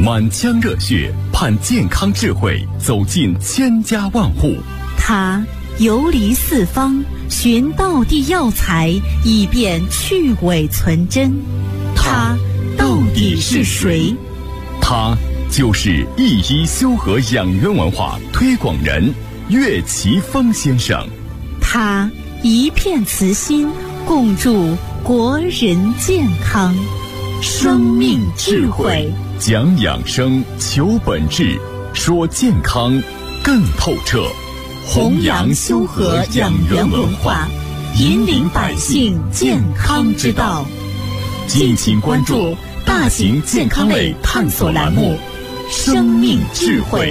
满腔热血盼健康智慧走进千家万户。 他游离四方，寻道地药材，以便去伪存真。他到底是谁？ 他就是一一修和养元文化推广人岳奇峰先生。 他一片慈心，共筑国人健康。生命智慧， 讲养生，求本质，说健康更透彻。 弘扬修和养元文化，引领百姓健康之道。敬请关注大型健康类探索栏目《生命智慧》。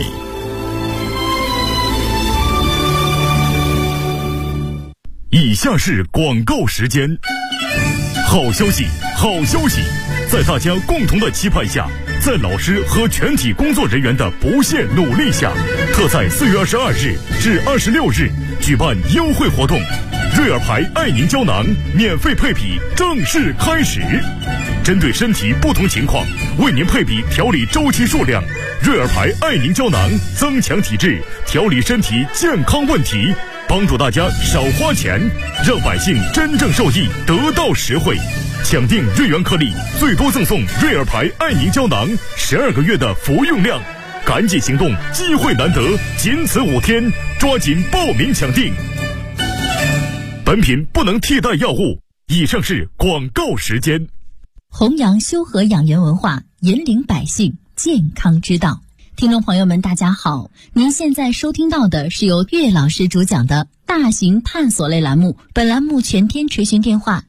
以下是广告时间。好消息，好消息！在大家共同的期盼下，在老师和全体工作人员的不懈努力下，特在4月22日至26日举办优惠活动，瑞尔牌爱宁胶囊免费配比正式开始。针对身体不同情况，为您配比调理周期数量。瑞尔牌爱宁胶囊增强体质，调理身体健康问题，帮助大家少花钱，让百姓真正受益，得到实惠。抢订瑞元颗粒，最多赠送瑞尔牌爱宁胶囊12个月的服用量。赶紧行动，机会难得，仅此5天，抓紧报名抢订。本品不能替代药物。以上是广告时间。 弘扬修和养元文化，引领百姓健康之道。听众朋友们，大家好，您现在收听到的是由岳老师主讲的大型探索类栏目，本栏目全天垂询电话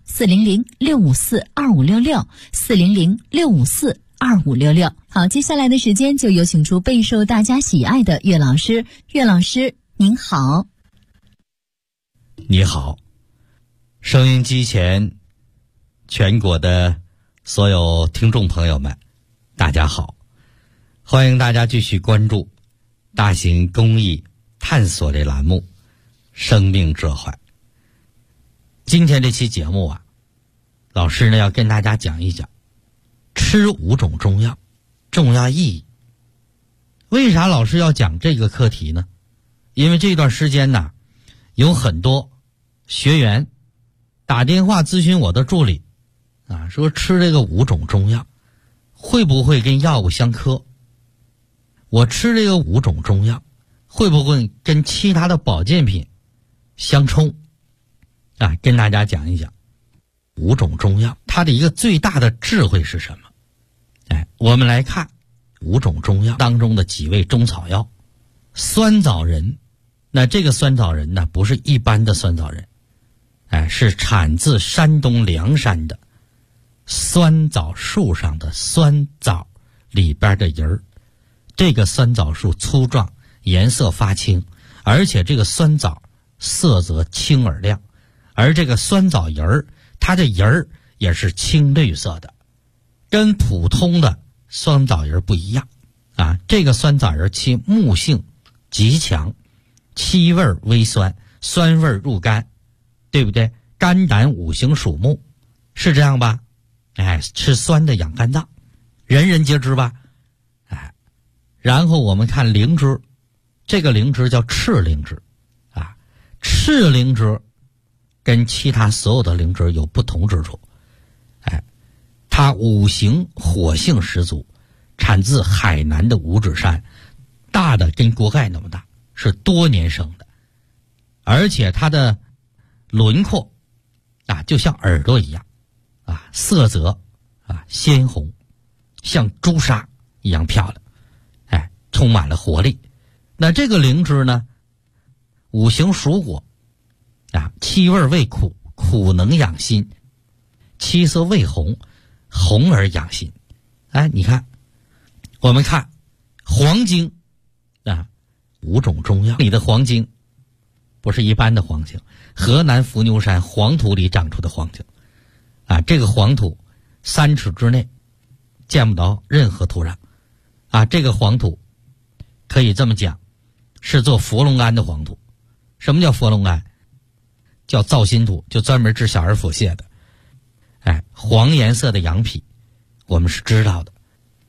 400-654-2566 400-654-2566。好，接下来的时间就有请出备受大家喜爱的岳老师。岳老师您好。 你好，收音机前全国的所有听众朋友们，大家好，欢迎大家继续关注大型公益探索类栏目生命智慧。今天这期节目啊，老师呢要跟大家讲一讲吃5种中药重要意义。为啥老师要讲这个课题呢？因为这段时间呢，有很多学员打电话咨询我的助理啊，说吃这个5种中药会不会跟药物相克？我吃这个5种中药会不会跟其他的保健品相冲啊？跟大家讲一讲5种中药它的一个最大的智慧是什么。我们来看5种中药当中的几味中草药。酸枣仁，那这个酸枣仁呢，不是一般的酸枣仁，是产自山东凉山的酸枣树上的酸枣里边的仁儿。这个酸枣树粗壮，颜色发青，而且这个酸枣色泽青而亮，而这个酸枣仁儿，它的仁儿也是青绿色的，跟普通的酸枣仁不一样啊。这个酸枣仁其木性极强，气味微酸，酸味入肝，对不对？肝胆5行属木，是这样吧？吃酸的养肝脏，人人皆知吧？然后我们看灵芝，这个灵芝叫赤灵芝啊，赤灵芝跟其他所有的灵芝有不同之处。它5行火性十足，产自海南的五指山，大的跟锅盖那么大，是多年生的，而且它的轮廓啊就像耳朵一样啊，色泽啊鲜红，像朱砂一样漂亮，充满了活力。那这个灵芝呢，5行属火啊，气味味苦，苦能养心，七色味红，红而养心。你看我们看黄精啊，5种中药里的黄精不是一般的黄精，河南伏牛山黄土里长出的黄精啊，这个黄土3尺之内见不到任何土壤啊，这个黄土可以这么讲，是做佛龙胺的黄土。什么叫佛龙胺？叫造心土，就专门治小儿腹泻的。黄颜色的羊皮我们是知道的，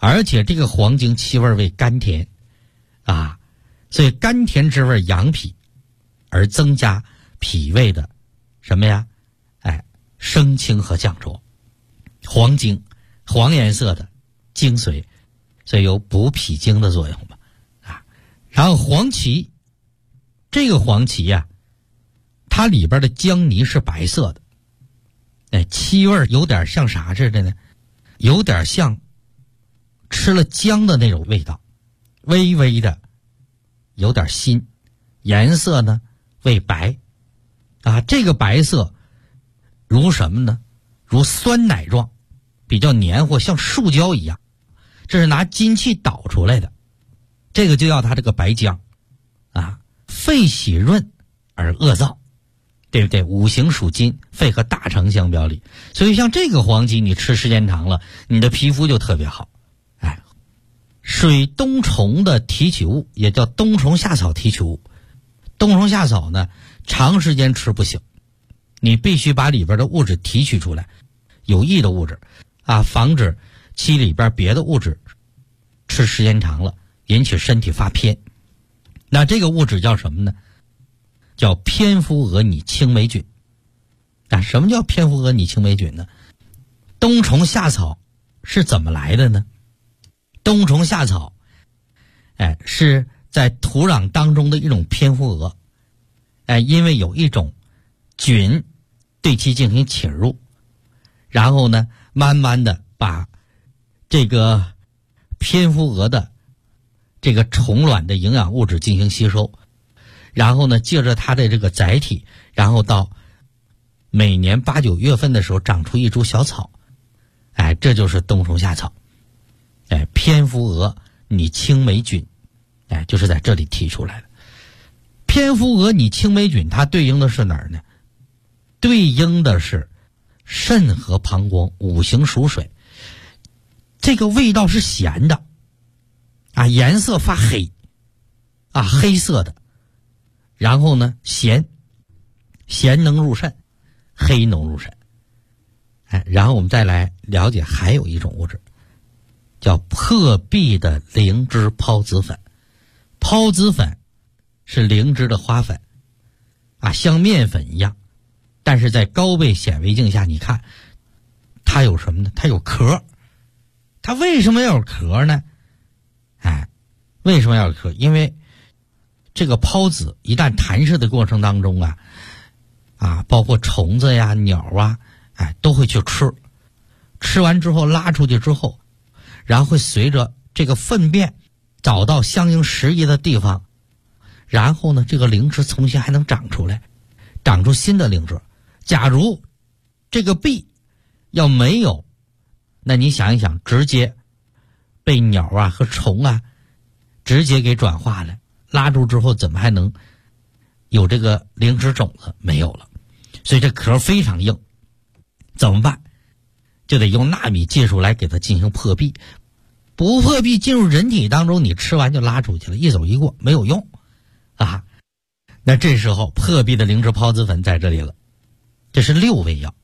而且这个黄精气味为甘甜啊，所以甘甜之味养脾，而增加脾胃的什么呀？升清和降浊。黄精，黄颜色的精髓，所以有补脾经的作用嘛啊。然后黄芪，这个黄芪呀，它里边的姜泥是白色的，气味有点像啥似的呢？有点像吃了姜的那种味道，微微的有点辛，颜色呢为白啊。这个白色如什么呢？如酸奶状，比较黏糊，像树胶一样，这是拿金器捣出来的，这个就要它这个白姜啊。肺喜润而恶燥，对不对？五行属金，肺和大肠相表里，所以像这个黄芪你吃时间长了，你的皮肤就特别好。水冬虫的提取物也叫冬虫夏草提取物。冬虫夏草呢，长时间吃不行，你必须把里边的物质提取出来，有益的物质啊，防止其里边别的物质吃时间长了引起身体发偏。那这个物质叫什么呢？叫偏夫俄拟青霉菌。什么叫偏夫俄拟青霉菌呢？冬虫夏草是怎么来的呢？冬虫夏草是在土壤当中的一种偏夫俄，因为有一种菌对其进行侵入，然后呢慢慢的把这个偏夫俄的这个虫卵的营养物质进行吸收，然后呢借着它的这个载体，然后到每年8、9月份的时候长出一株小草，这就是冬虫夏草。偏夫俄拟青霉菌，就是在这里提出来的。偏夫俄拟青霉菌它对应的是哪儿呢？对应的是肾和膀胱，五行属水。这个味道是咸的颜色发黑黑色的，然后呢咸能入肾，黑能入肾。然后我们再来了解还有一种物质叫破壁的灵芝孢子粉。孢子粉是灵芝的花粉像面粉一样，但是在高倍显微镜下你看它有什么呢？它有壳。它为什么要有壳呢？为什么要有壳？因为这个孢子一旦弹射的过程当中包括虫子呀、鸟都会去吃，吃完之后拉出去之后，然后会随着这个粪便找到相应适宜的地方，然后呢这个灵芝重新还能长出来，长出新的灵芝。假如这个壁要没有，那你想一想，直接被鸟和虫直接给转化了，拉住之后怎么还能有这个灵芝种子？没有了。所以这壳非常硬，怎么办？就得用纳米技术来给它进行破壁。不破壁进入人体当中，你吃完就拉出去了，一走一过没有用那这时候破壁的灵芝孢子粉在这里了。这是6味药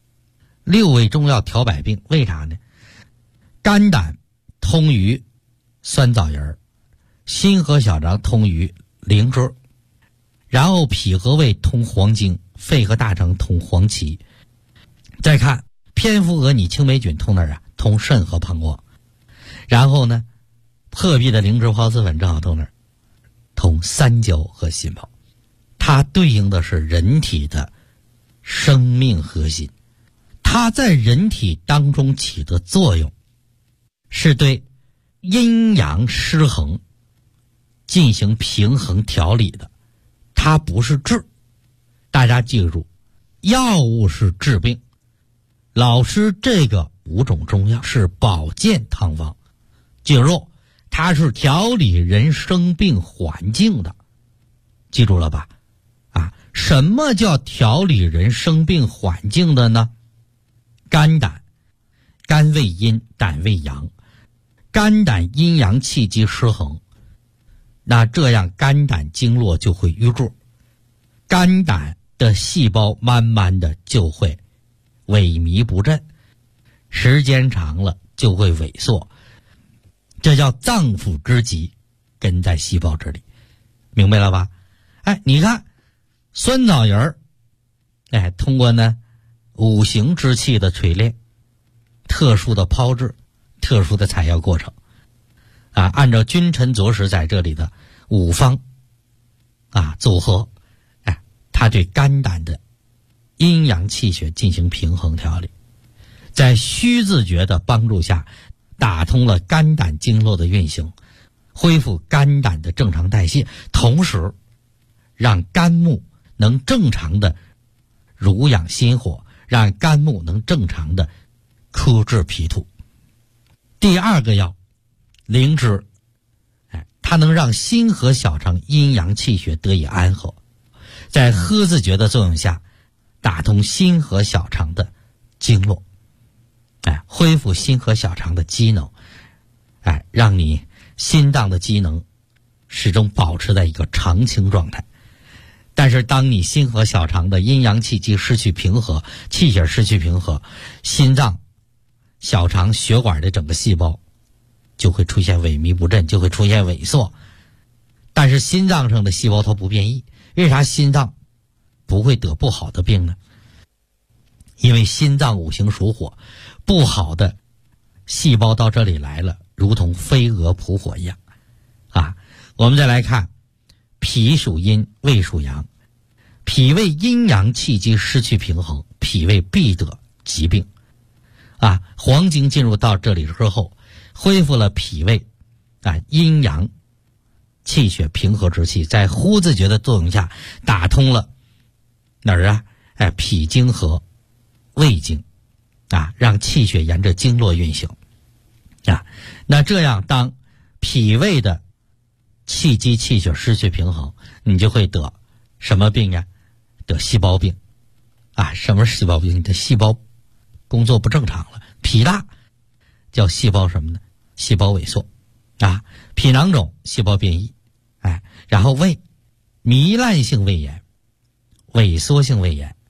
，6味中药调百病。为啥呢？肝胆通于酸枣仁，心和小肠通于灵芝，然后脾和胃通黄精，肺和大肠通黄芪。再看偏夫俄拟青霉菌通哪儿通肾和膀胱。然后呢破壁的灵芝孢子粉正好通哪儿？通三焦和心包。它对应的是人体的生命核心，它在人体当中起的作用是对阴阳失衡进行平衡调理的，它不是治。大家记住，药物是治病，老师这个5种中药是保健汤方，记住它是调理人生病环境的，记住了吧？什么叫调理人生病环境的呢？肝胆，肝为阴，胆为阳，肝胆阴阳气机失衡，那这样肝胆经络就会淤住，肝胆的细胞慢慢的就会萎靡不振，时间长了就会萎缩， 这叫脏腑之疾，根在细胞这里，明白了吧？你看酸枣仁通过呢五行之气的锤炼，特殊的炮制，特殊的采药过程按照君臣佐使在这里的五方组合，它对肝胆的阴阳气血进行平衡调理，在虚字诀的帮助下，打通了肝胆经络的运行，恢复肝胆的正常代谢，同时让肝木能正常的濡养心火，让肝木能正常的克制脾土。第二个药灵芝，它能让心和小肠阴阳气血得以安和，在呵字诀的作用下，打通心和小肠的经络，恢复心和小肠的机能，让你心脏的机能始终保持在一个常青状态。但是当你心和小肠的阴阳气机失去平和，气血失去平和，心脏、小肠、血管的整个细胞就会出现萎靡不振，就会出现萎缩。但是心脏上的细胞它不变异，为啥心脏不会得不好的病呢？因为心脏五行属火，不好的细胞到这里来了，如同飞蛾扑火一样我们再来看脾属阴，胃属阳，脾胃阴阳气机失去平衡，脾胃必得疾病黄精进入到这里之后，恢复了脾胃阴阳气血平和之气，在呼字诀的作用下，打通了哪儿脾经和胃经让气血沿着经络运行那这样当脾胃的气机气血失去平衡，你就会得什么病呀？得细胞病什么是细胞病？你的细胞工作不正常了，脾大叫细胞什么呢？细胞萎缩脾囊肿，细胞变异然后胃糜烂性胃炎，萎缩性胃炎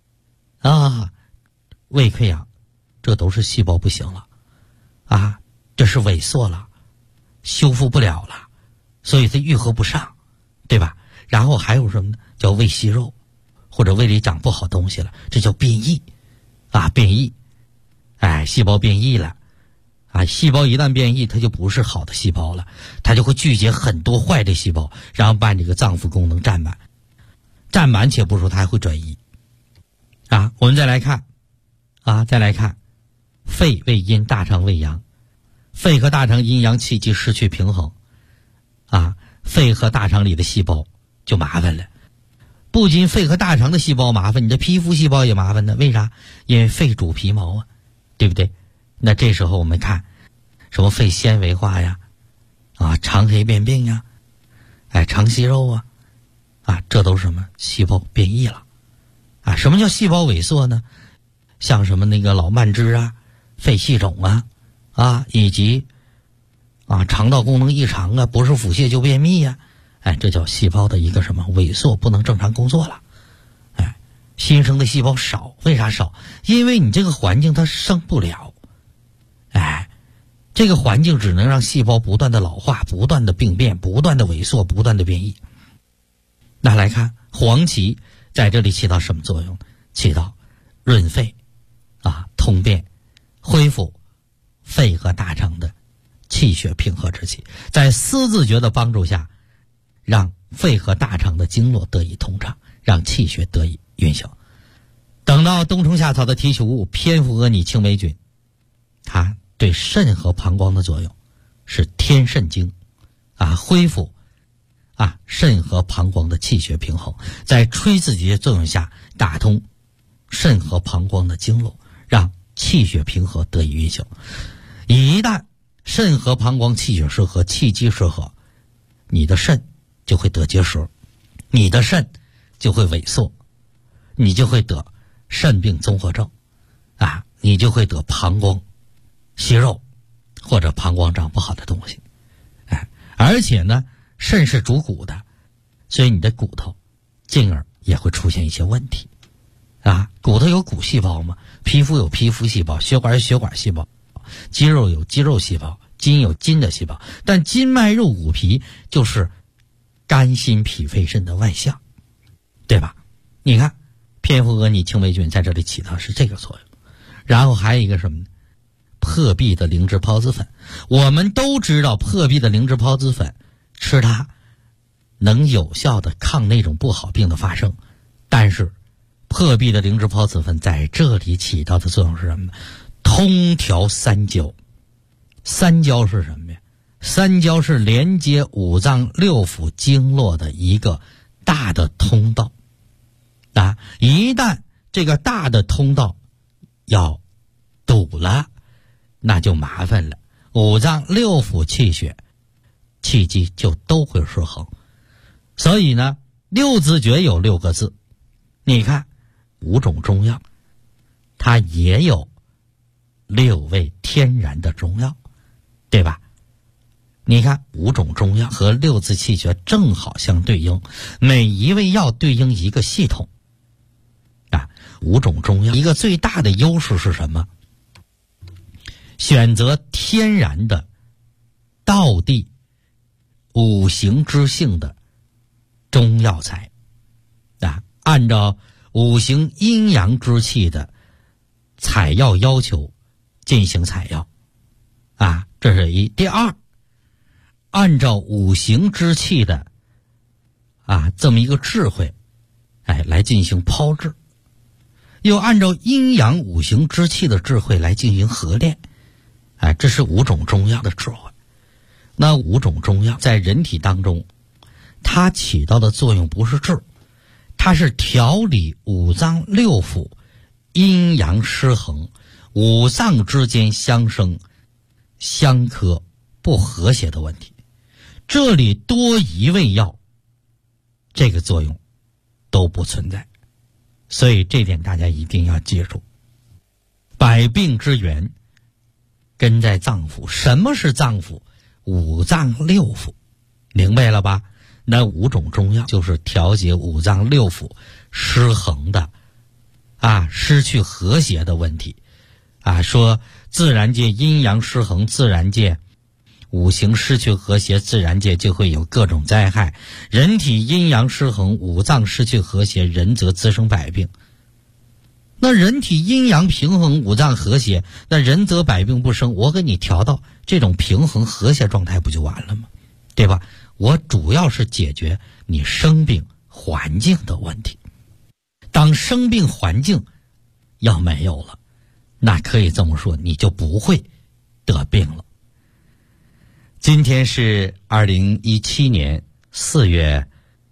胃溃疡，这都是细胞不行了这是萎缩了，修复不了了，所以它愈合不上，对吧？然后还有什么呢？叫胃息肉，或者胃里长不好东西了，这叫变异变异细胞变异了细胞一旦变异，它就不是好的细胞了，它就会聚集很多坏的细胞，然后把这个脏腑功能占满，占满且不说，它还会转移我们再来看肺为阴，大肠为阳，肺和大肠阴阳气机失去平衡肺和大肠里的细胞就麻烦了。不仅肺和大肠的细胞麻烦，你的皮肤细胞也麻烦呢。为啥？因为肺主皮毛对不对？那这时候我们看什么肺纤维化呀肠黑变病呀肠息肉这都是什么？细胞变异了什么叫细胞萎缩呢？像什么那个老慢支肺气肿以及肠道功能异常不是腹泻就便秘这叫细胞的一个什么萎缩，不能正常工作了新生的细胞少，为啥少？因为你这个环境它生不了这个环境只能让细胞不断的老化，不断的病变，不断的萎缩，不断的变异。那来看黄芪在这里起到什么作用？起到润肺通便，恢复肺和大肠的气血平和之气，在思字诀的帮助下，让肺和大肠的经络得以通畅，让气血得以运行。等到冬虫夏草的提取物偏附阿拟青霉菌，它对肾和膀胱的作用是添肾精恢复肾和膀胱的气血平衡，在吹字诀作用下，打通肾和膀胱的经络，让气血平和得以运行。一旦肾和膀胱气血失和，气机失和，你的肾就会得结石，你的肾就会萎缩，你就会得肾病综合症你就会得膀胱息肉或者膀胱长不好的东西而且呢，肾是主骨的，所以你的骨头进而也会出现一些问题骨头有骨细胞嘛，皮肤有皮肤细胞，血管有血管细胞，肌肉有肌肉细胞， 筋有筋的细胞，但筋脉肉骨皮就是肝心脾肺肾的外象，对吧？你看蝙蝠蛾拟青霉菌在这里起到是这个作用。然后还有一个什么呢？破壁的灵芝孢子粉。我们都知道破壁的灵芝孢子粉吃它能有效的抗那种不好病的发生，但是破壁的灵芝孢子粉在这里起到的作用是什么呢？通调三焦。三焦是什么呀？三焦是连接五脏六腑经络的一个大的通道啊！一旦这个大的通道要堵了，那就麻烦了，五脏六腑气血气机就都会失衡。所以呢，六字诀有6个字，你看5种中药它也有6味天然的中药，对吧？你看5种中药和6字气诀正好相对应，每一味药对应一个系统啊。5种中药一个最大的优势是什么？选择天然的道地五行之性的中药材啊，按照五行阴阳之气的采药要求进行采药啊，这是一。第二，按照五行之气的这么一个智慧来进行炮制，又按照阴阳五行之气的智慧来进行合炼，这是5种中药的智慧。那5种中药在人体当中，它起到的作用不是治，它是调理五脏六腑阴阳失衡，五脏之间相生相克不和谐的问题。这里多一味药，这个作用都不存在。所以这点大家一定要记住，百病之源根在脏腑。什么是脏腑？五脏六腑，明白了吧？那5种中药就是调节五脏六腑失衡的失去和谐的问题说自然界阴阳失衡，自然界五行失去和谐，自然界就会有各种灾害。人体阴阳失衡，五脏失去和谐，人则滋生百病。那人体阴阳平衡，五脏和谐，那人则百病不生。我给你调到这种平衡和谐状态不就完了吗？对吧？我主要是解决你生病环境的问题。当生病环境要没有了，那可以这么说，你就不会得病了。今天是2017年4月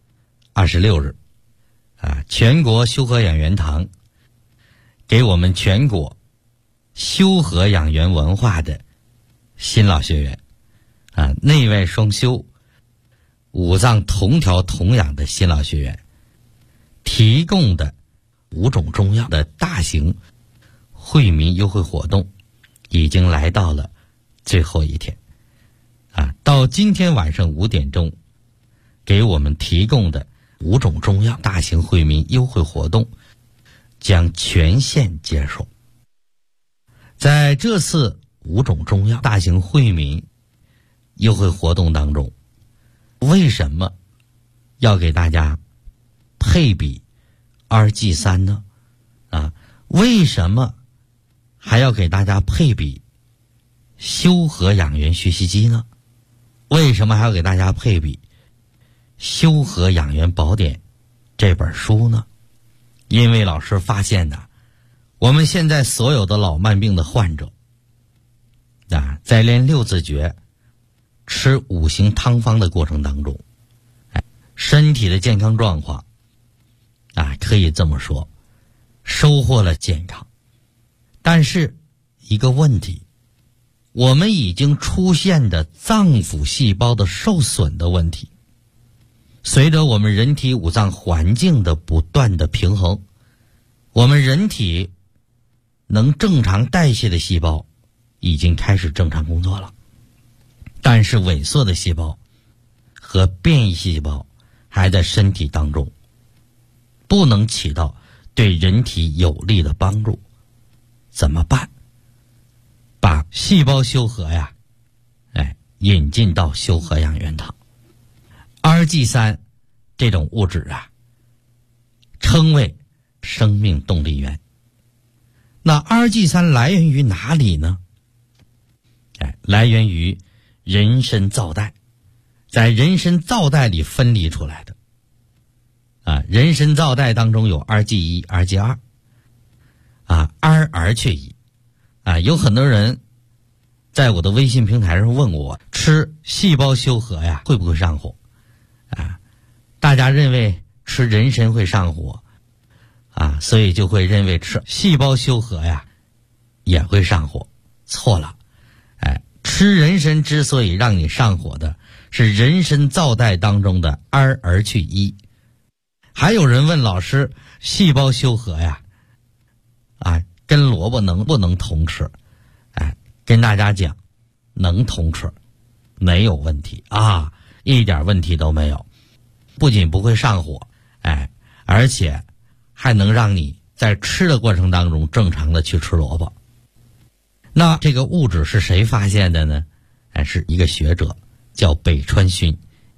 26日全国修和养元堂给我们全国修和养元文化的新老学员内外双修五脏同调同养的新老学员提供的5种中药的大型惠民优惠活动已经来到了最后一天到今天晚上5点钟给我们提供的5种中药大型惠民优惠活动将全线接受。在这次5种中药大型惠民优惠活动当中，为什么要给大家配比2G3呢？为什么还要给大家配比修和养元学习机呢？为什么还要给大家配比修和养元宝典这本书呢？因为老师发现我们现在所有的老慢病的患者在练6字诀吃5行汤方的过程当中身体的健康状况可以这么说收获了健康。但是一个问题，我们已经出现的脏腑细胞的受损的问题，随着我们人体五脏环境的不断的平衡，我们人体能正常代谢的细胞已经开始正常工作了，但是萎缩的细胞和变异细胞还在身体当中，不能起到对人体有利的帮助。怎么办？把细胞修和引进到修和养元堂。RG3 这种物质啊，称为生命动力源。那 RG3 来源于哪里呢？来源于人参皂苷，在人参皂苷里分离出来的。人参皂苷当中有 RG1、RG2， R 却一。有很多人在我的微信平台上问我，吃细胞修和呀会不会上火？大家认为吃人参会上火，所以就会认为吃细胞修和呀也会上火。错了，吃人参之所以让你上火的是人参皂苷当中的 R 去一。还有人问老师，细胞修和呀跟萝卜能不能同吃？跟大家讲，能同吃，没有问题一点问题都没有。不仅不会上火，而且还能让你在吃的过程当中正常的去吃萝卜。那这个物质是谁发现的呢？是一个学者叫北川勋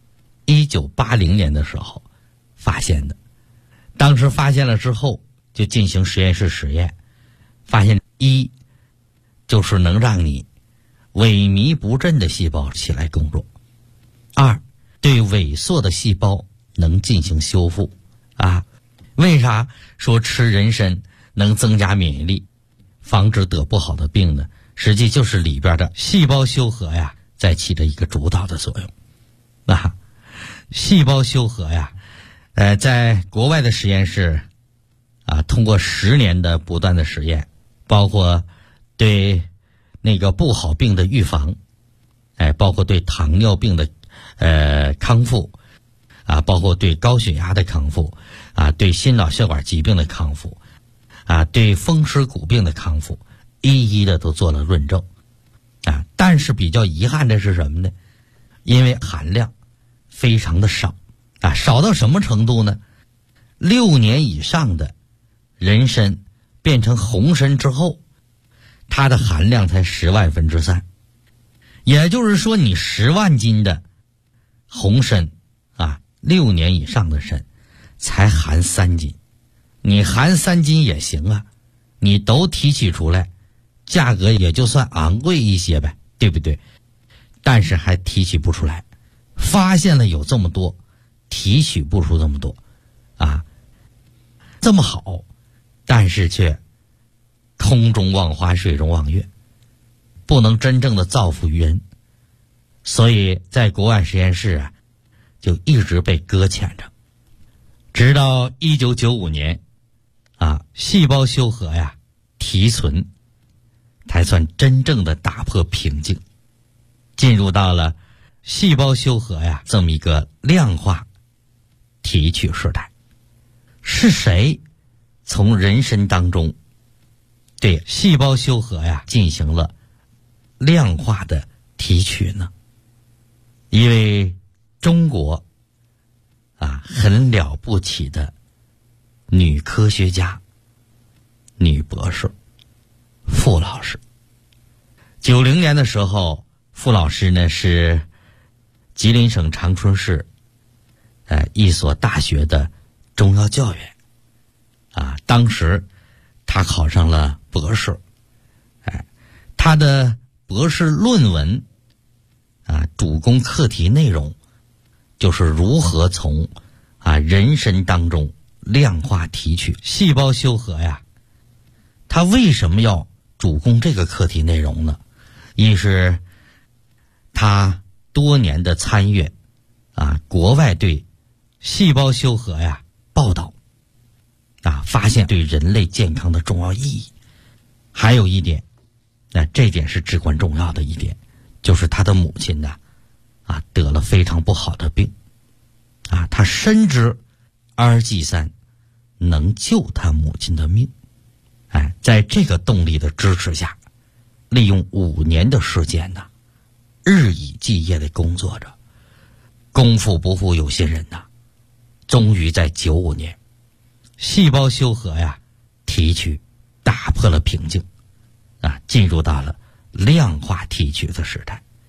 ，1980年的时候发现的。当时发现了之后就进行实验室实验，发现一就是能让你萎靡不振的细胞起来工作，二对萎缩的细胞能进行修复。为啥说吃人参能增加免疫力，防止得不好的病呢？实际就是里边的细胞修和呀在起着一个主导的作用。细胞修和呀在国外的实验室通过10年的不断的实验，包括对那个不好病的预防，包括对糖尿病的康复，包括对高血压的康复，对心脑血管疾病的康复，对风湿骨病的康复，一一的都做了论证。但是比较遗憾的是什么呢？因为含量非常的少，少到什么程度呢？6年以上的人参变成红参之后，它的含量才10万分之3。也就是说，你10万斤的红参6年以上的参才含3斤，你含3斤也行你都提取出来，价格也就算昂贵一些呗，对不对？但是还提取不出来，发现了有这么多，提取不出这么多这么好，但是却空中望花水中望月，不能真正的造福于人。所以在国外实验室就一直被搁浅着，直到1995年细胞修和提纯才算真正的打破瓶颈，进入到了细胞修和这么一个量化提取时代。是谁从人参当中对细胞修和进行了量化的提取呢？一位中国很了不起的女科学家、女博士傅老师。90年的时候，傅老师呢是吉林省长春市一所大学的中药教员当时他考上了博士，他的博士论文主攻课题内容就是如何从人参当中量化提取细胞修和他为什么要主攻这个课题内容呢？一是他多年的参阅国外对细胞修和报道发现对人类健康的重要意义。还有一点这点是至关重要的一点，就是他的母亲得了非常不好的病他深知 RG3 能救他母亲的命。在这个动力的支持下，利用5年的时间日以继夜的工作着，功夫不负有心人终于在95年细胞修和提取打破了瓶颈进入到了量化提取的时代。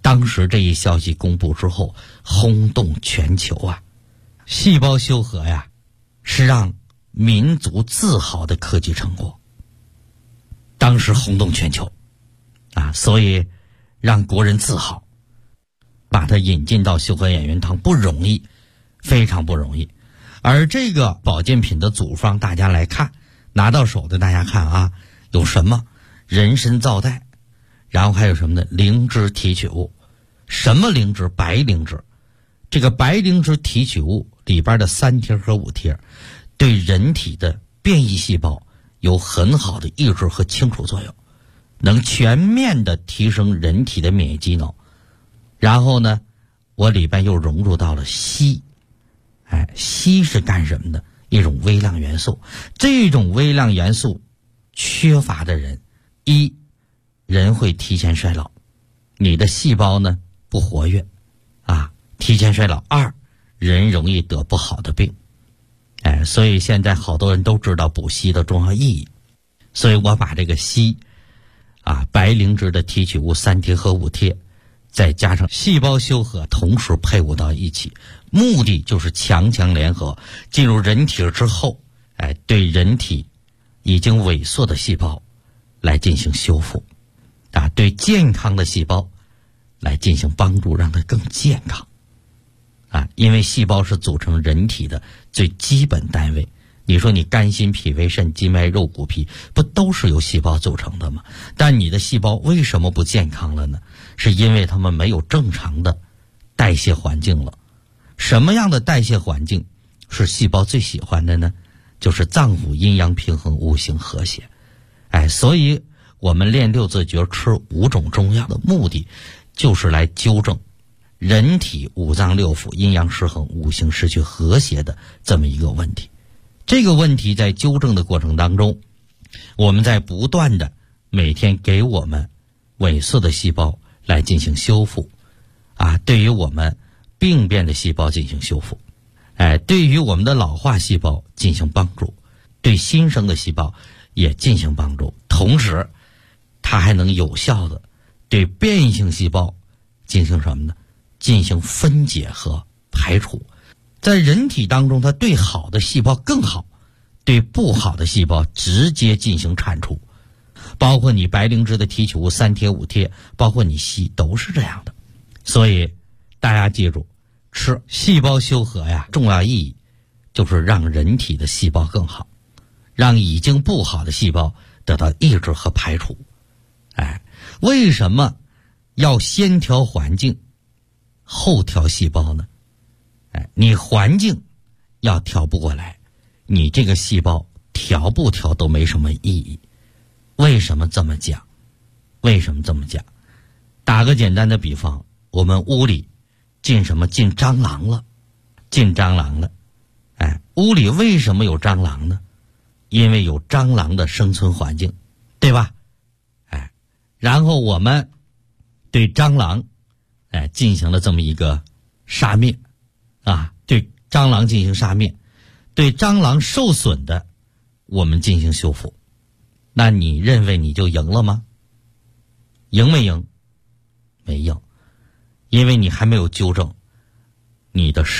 当时这一消息公布之后，轰动全球啊！细胞修合呀，是让民族自豪的科技成果。当时轰动全球啊，所以让国人自豪。把它引进到修和养元汤不容易，非常不容易。而这个保健品的组方，大家来看，拿到手的大家看啊，有什么人参皂苷，然后还有什么呢？灵芝提取物。什么灵芝？白灵芝。这个白灵芝提取物里边的3贴和5贴，对人体的变异细胞有很好的抑制和清除作用，能全面的提升人体的免疫机能。然后呢，我里边又融入到了硒。硒是干什么的？一种微量元素。这种微量元素缺乏的人，一，人会提前衰老，你的细胞呢不活跃啊，提前衰老。2，人容易得不好的病。所以现在好多人都知道补硒的重要意义。所以我把这个硒白灵芝的提取物3贴和5贴，再加上细胞修合，同时配伍到一起，目的就是强强联合，进入人体之后，对人体已经萎缩的细胞来进行修复，对健康的细胞来进行帮助，让它更健康。因为细胞是组成人体的最基本单位。你说你肝心脾胃肾筋脉肉骨皮不都是由细胞组成的吗？但你的细胞为什么不健康了呢？是因为它们没有正常的代谢环境了。什么样的代谢环境是细胞最喜欢的呢？就是脏腑阴阳平衡，五行和谐。所以我们练六字诀吃5种中药的目的，就是来纠正人体五脏六腑阴阳失衡，五行失去和谐的这么一个问题。这个问题在纠正的过程当中，我们在不断的每天给我们萎缩的细胞来进行修复，对于我们病变的细胞进行修复，对于我们的老化细胞进行帮助，对新生的细胞也进行帮助。同时它还能有效的对变异性细胞进行什么呢？进行分解和排除。在人体当中，它对好的细胞更好，对不好的细胞直接进行铲除。包括你白灵芝的提取物3贴5贴，包括你硒都是这样的。所以大家记住，吃细胞修合呀，重要意义就是让人体的细胞更好，让已经不好的细胞得到抑制和排除。为什么要先调环境后调细胞呢？你环境要调不过来，你这个细胞调不调都没什么意义。为什么这么讲？打个简单的比方，我们屋里进什么？进蟑螂了。屋里为什么有蟑螂呢？因为有蟑螂的生存环境，对吧？然后我们对蟑螂进行了这么一个杀灭对蟑螂进行杀灭，对蟑螂受损的我们进行修复。那你认为你就赢了吗？赢没赢？没赢，因为你还没有纠正你的